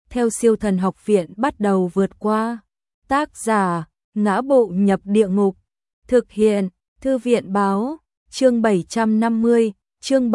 theo Siêu Thần Học Viện bắt đầu vượt qua. Tác giả: Ngã Bộ Nhập Địa Ngục. Thực hiện: Thư viện báo. Chương 750, chương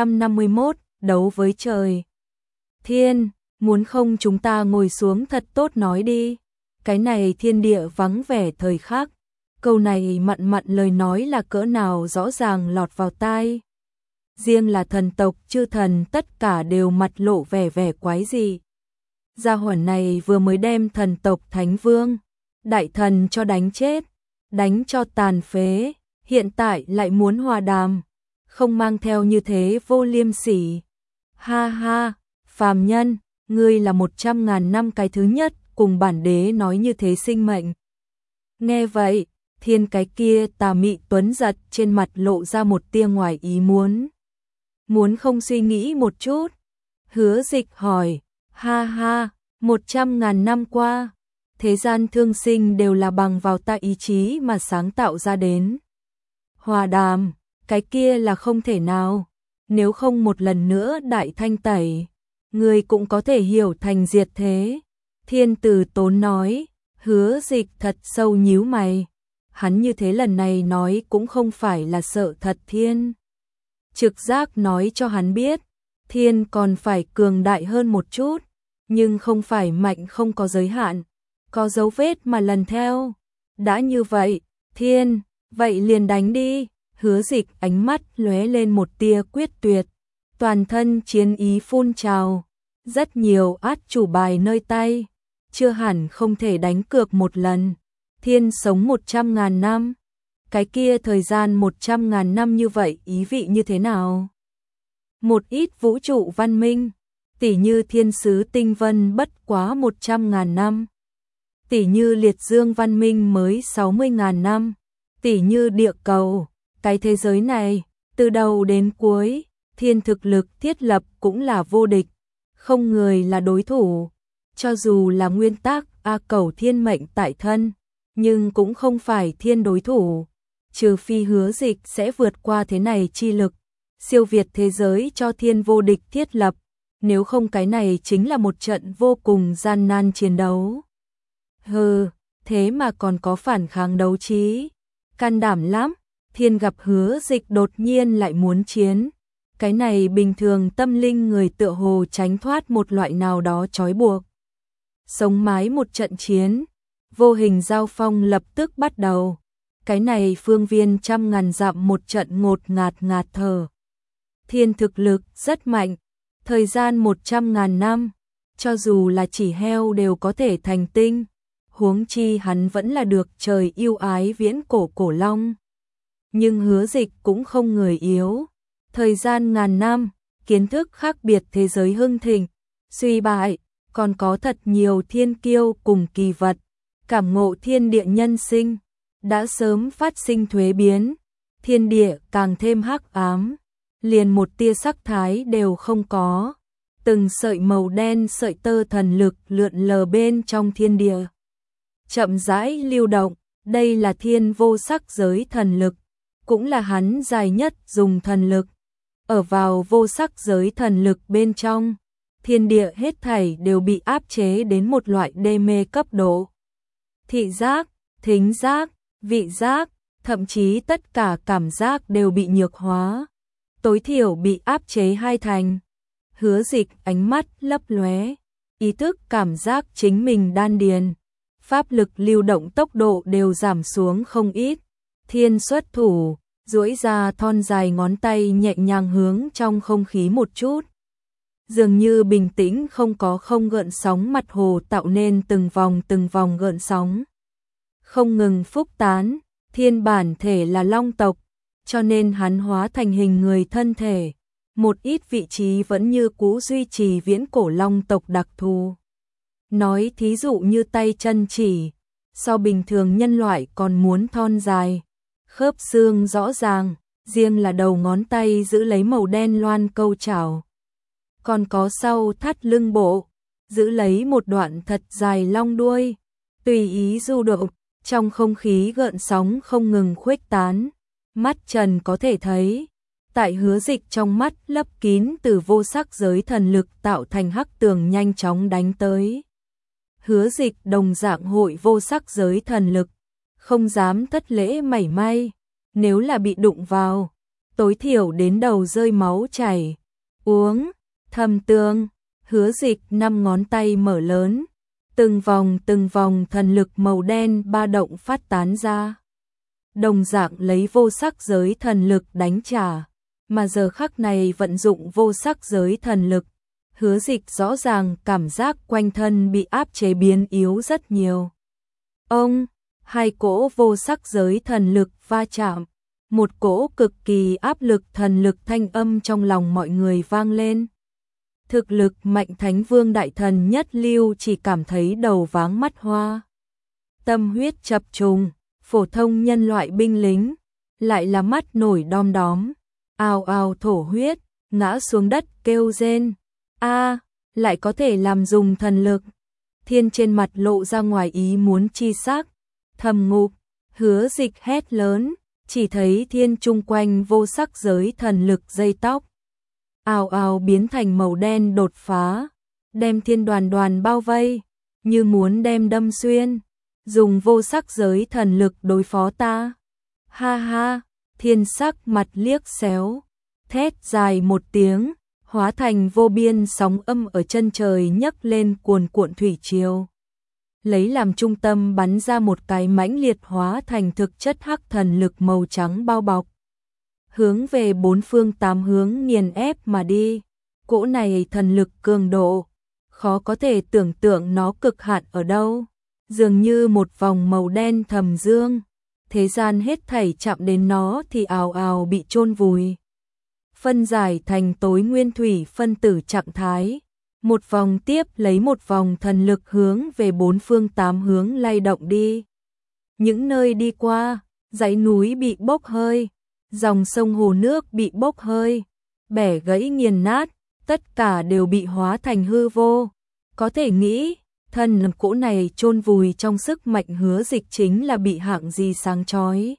751, đấu với trời. Thiên, muốn không chúng ta ngồi xuống thật tốt nói đi. Cái này thiên địa vắng vẻ thời khắc. Câu này mặn mặn lời nói là cỡ nào rõ ràng lọt vào tai. Riêng là thần tộc chư thần tất cả đều mặt lộ vẻ vẻ quái dị. Gia hỏa này vừa mới đem thần tộc Thánh Vương, Đại Thần cho đánh chết, đánh cho tàn phế, hiện tại lại muốn hòa đàm, không mang theo như thế vô liêm sỉ. Ha ha, phàm nhân, ngươi là 100.000 năm cái thứ nhất cùng bản đế nói như thế sinh mệnh. Nghe vậy, thiên cái kia tà mị tuấn giật trên mặt lộ ra một tia ngoài ý muốn. Muốn không suy nghĩ một chút? Hứa Dịch hỏi, ha ha, 100.000 năm qua, thế gian thương sinh đều là bằng vào ta ý chí mà sáng tạo ra đến. Hòa đàm, cái kia là không thể nào, nếu không một lần nữa đại thanh tẩy, người cũng có thể hiểu thành diệt thế. Thiên Từ Tốn nói. Hứa Dịch thật sâu nhíu mày. Hắn như thế lần này nói cũng không phải là sợ thật thiên. Trực giác nói cho hắn biết, thiên còn phải cường đại hơn một chút, nhưng không phải mạnh không có giới hạn, có dấu vết mà lần theo. Đã như vậy, thiên, vậy liền đánh đi. Hứa Dịch ánh mắt lóe lên một tia quyết tuyệt, toàn thân chiến ý phun trào, rất nhiều át chủ bài nơi tay, chưa hẳn không thể đánh cược một lần. Thiên sống 100.000 năm, cái kia thời gian 100.000 năm như vậy ý vị như thế nào? Một ít vũ trụ văn minh, tỉ như thiên sứ tinh vân bất quá 100.000 năm, tỉ như liệt dương văn minh mới 60.000 năm, tỉ như địa cầu, cái thế giới này, từ đầu đến cuối, thiên thực lực thiết lập cũng là vô địch, không người là đối thủ, cho dù là nguyên tắc A Cẩu thiên mệnh tại thân, nhưng cũng không phải thiên đối thủ, trừ phi Hứa Dịch sẽ vượt qua thế này chi lực, siêu việt thế giới cho thiên vô địch thiết lập, nếu không cái này chính là một trận vô cùng gian nan chiến đấu. Hừ, thế mà còn có phản kháng đấu trí, can đảm lắm. Thiên gặp Hứa Dịch đột nhiên lại muốn chiến, cái này bình thường tâm linh người tựa hồ tránh thoát một loại nào đó trói buộc. Sống mái một trận chiến, vô hình giao phong lập tức bắt đầu. Cái này phương viên 100.000 dặm một trận ngột ngạt ngạt thở. Thiên thực lực rất mạnh, thời gian 100.000 năm, cho dù là chỉ heo đều có thể thành tinh, huống chi hắn vẫn là được trời yêu ái viễn cổ cổ long. Nhưng Hứa Dịch cũng không người yếu, thời gian ngàn năm, kiến thức khác biệt thế giới hưng thịnh, suy bại, còn có thật nhiều thiên kiêu cùng kỳ vật, cảm ngộ thiên địa nhân sinh, đã sớm phát sinh thuế biến, thiên địa càng thêm hắc ám, liền một tia sắc thái đều không có, từng sợi màu đen sợi tơ thần lực lượn lờ bên trong thiên địa. Chậm rãi lưu động, đây là thiên vô sắc giới thần lực, cũng là hắn dài nhất dùng thần lực. Ở vào vô sắc giới thần lực bên trong, thiên địa hết thảy đều bị áp chế đến một loại đê mê cấp độ. Thị giác, thính giác, vị giác, thậm chí tất cả cảm giác đều bị nhược hóa, tối thiểu bị áp chế 2 thành. Hứa Dịch ánh mắt lấp lóe, ý thức cảm giác chính mình đan điền, pháp lực lưu động tốc độ đều giảm xuống không ít. Thiên xuất thủ, duỗi ra thon dài ngón tay nhẹ nhàng hướng trong không khí một chút. Dường như bình tĩnh không gợn sóng mặt hồ tạo nên từng vòng gợn sóng. Không ngừng phúc tán, thiên bản thể là long tộc, cho nên hắn hóa thành hình người thân thể. Một ít vị trí vẫn như cũ duy trì viễn cổ long tộc đặc thù. Nói thí dụ như tay chân chỉ, so bình thường nhân loại còn muốn thon dài. Khớp xương rõ ràng, riêng là đầu ngón tay giữ lấy màu đen loan câu chảo. Còn có sau thắt lưng bộ, giữ lấy một đoạn thật dài long đuôi, tùy ý du động, trong không khí gợn sóng không ngừng khuếch tán. Mắt trần có thể thấy, Tại Hứa Dịch trong mắt lấp kín từ vô sắc giới thần lực tạo thành hắc tường nhanh chóng đánh tới. Hứa Dịch đồng dạng hội vô sắc giới thần lực, không dám thất lễ mảy may, nếu là bị đụng vào, tối thiểu đến đầu rơi máu chảy. Uống, thầm tường, Hứa Dịch 5 ngón tay mở lớn, từng vòng thần lực màu đen ba động phát tán ra. Đồng dạng lấy vô sắc giới thần lực đánh trả, mà giờ khắc này vận dụng vô sắc giới thần lực, Hứa Dịch rõ ràng cảm giác quanh thân bị áp chế biến yếu rất nhiều. Ông, hai cỗ vô sắc giới thần lực va chạm, một cỗ cực kỳ áp lực thần lực thanh âm trong lòng mọi người vang lên. Thực lực mạnh Thánh Vương Đại Thần Nhất Lưu chỉ cảm thấy đầu váng mắt hoa. Tâm huyết chập trùng, phổ thông nhân loại binh lính, lại là mắt nổi đom đóm, ào ào thổ huyết, ngã xuống đất kêu rên. A, lại có thể làm dùng thần lực. Thiên trên mặt lộ ra ngoài ý muốn chi sắc, thầm ngục, Hứa Dịch hét lớn, chỉ thấy thiên chung quanh vô sắc giới thần lực dây tóc. Ào ào biến thành màu đen đột phá, đem thiên đoàn bao vây, như muốn đem đâm xuyên, dùng vô sắc giới thần lực đối phó ta. Ha ha, thiên sắc mặt liếc xéo, thét dài một tiếng, hóa thành vô biên sóng âm ở chân trời nhấc lên cuồn cuộn thủy triều. Lấy làm trung tâm bắn ra một cái mãnh liệt hóa thành thực chất hắc thần lực màu trắng bao bọc. Hướng về bốn phương tám hướng nghiền ép mà đi. Cỗ này thần lực cường độ, khó có thể tưởng tượng nó cực hạn ở đâu. Dường như một vòng màu đen thầm dương, thế gian hết thảy chạm đến nó thì ào ào bị chôn vùi. Phân giải thành tối nguyên thủy phân tử trạng thái, một vòng tiếp lấy một vòng thần lực hướng về bốn phương tám hướng lay động đi. Những nơi đi qua, dãy núi bị bốc hơi, dòng sông hồ nước bị bốc hơi, bẻ gãy nghiền nát, tất cả đều bị hóa thành hư vô. Có thể nghĩ, thân cỗ này chôn vùi trong sức mạnh Hứa Dịch chính là bị hạng gì sáng chói.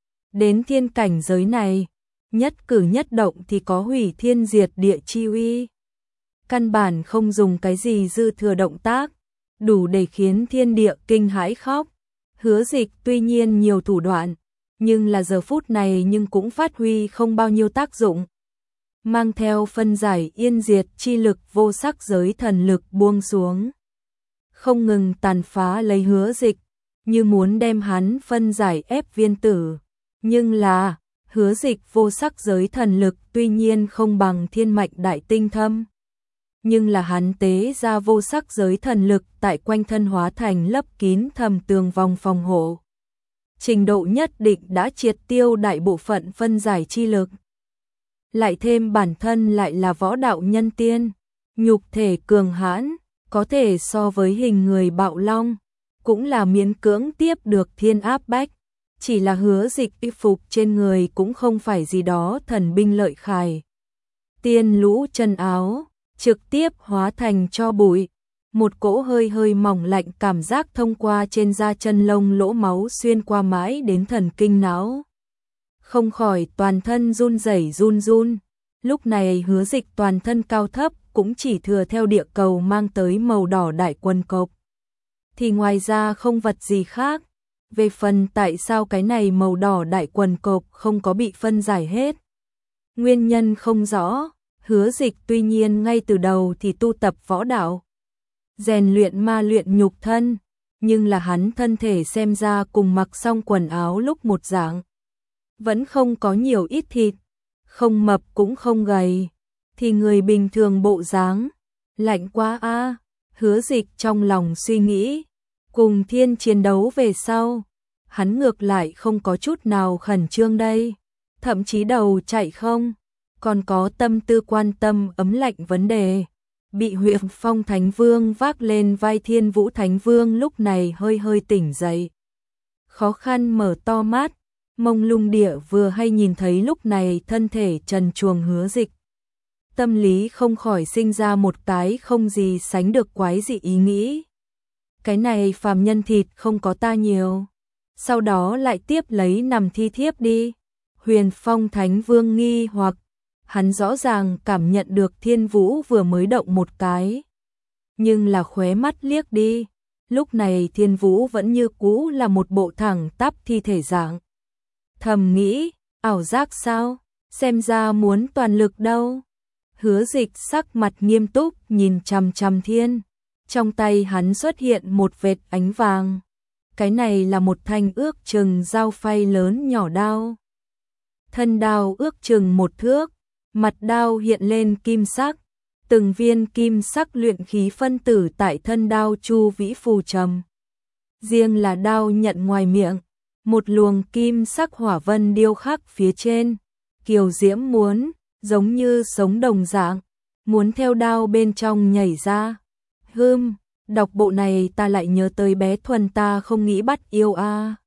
Đến thiên cảnh giới này, nhất cử nhất động thì có hủy thiên diệt địa chi uy. Căn bản không dùng cái gì dư thừa động tác, đủ để khiến thiên địa kinh hãi khóc. Hứa Dịch tuy nhiên nhiều thủ đoạn, nhưng là giờ phút này nhưng cũng phát huy không bao nhiêu tác dụng. Mang theo phân giải yên diệt chi lực vô sắc giới thần lực buông xuống, không ngừng tàn phá lấy Hứa Dịch, như muốn đem hắn phân giải ép viên tử. Nhưng là, Hứa Dịch vô sắc giới thần lực tuy nhiên không bằng thiên mạch đại tinh thâm. Nhưng là hắn tế ra vô sắc giới thần lực tại quanh thân hóa thành lấp kín thầm tường vòng phòng hộ. Trình độ nhất định đã triệt tiêu đại bộ phận phân giải chi lực. Lại thêm bản thân lại là võ đạo nhân tiên, nhục thể cường hãn, có thể so với hình người bạo long, cũng là miễn cưỡng tiếp được thiên áp bách. Chỉ là Hứa Dịch y phục trên người cũng không phải gì đó thần binh lợi khải. Tiên lũ chân áo, trực tiếp hóa thành tro bụi. Một cỗ hơi hơi mỏng lạnh cảm giác thông qua trên da chân lông lỗ máu xuyên qua mãi đến thần kinh não. Không khỏi toàn thân run rẩy run. Lúc này Hứa Dịch toàn thân cao thấp cũng chỉ thừa theo địa cầu mang tới màu đỏ đại quần cộc. Thì ngoài ra không vật gì khác. Về phần tại sao cái này màu đỏ đại quần cộc không có bị phân giải hết, nguyên nhân không rõ. Hứa Dịch tuy nhiên ngay từ đầu thì tu tập võ đạo, rèn luyện ma luyện nhục thân, nhưng là hắn thân thể xem ra cùng mặc xong quần áo lúc một dạng, vẫn không có nhiều ít thịt, không mập cũng không gầy, thì người bình thường bộ dáng. Lạnh quá a. Hứa Dịch trong lòng suy nghĩ. Cùng thiên chiến đấu về sau, hắn ngược lại không có chút nào khẩn trương đây, thậm chí đầu chạy không, còn có tâm tư quan tâm ấm lạnh vấn đề. Bị Huyền Phong Thánh Vương vác lên vai Thiên Vũ Thánh Vương lúc này hơi hơi tỉnh dậy. Khó khăn mở to mắt, mông lung địa vừa hay nhìn thấy lúc này thân thể trần truồng Hứa Dịch. Tâm lý không khỏi sinh ra một cái không gì sánh được quái dị ý nghĩ. Cái này phàm nhân thịt không có ta nhiều. Sau đó lại tiếp lấy nằm thi thiếp đi. Huyền Phong Thánh Vương nghi hoặc, hắn rõ ràng cảm nhận được Thiên Vũ vừa mới động một cái. Nhưng là khóe mắt liếc đi, lúc này Thiên Vũ vẫn như cũ là một bộ thẳng tắp thi thể dạng. Thầm nghĩ, ảo giác sao, xem ra muốn toàn lực đâu. Hứa Dịch sắc mặt nghiêm túc nhìn chằm chằm Thiên, trong tay hắn xuất hiện một vệt ánh vàng. Cái này là một thanh ước chừng dao phay lớn nhỏ đao. Thân đao ước chừng 1 thước, mặt đao hiện lên kim sắc, từng viên kim sắc luyện khí phân tử tại thân đao chu vĩ phù trầm. Riêng là đao nhận ngoài miệng, một luồng kim sắc hỏa vân điêu khắc phía trên, kiều diễm muốn, giống như sống đồng dạng, muốn theo đao bên trong nhảy ra. Đọc bộ này ta lại nhớ tới bé Thuần ta không nghĩ bắt yêu a.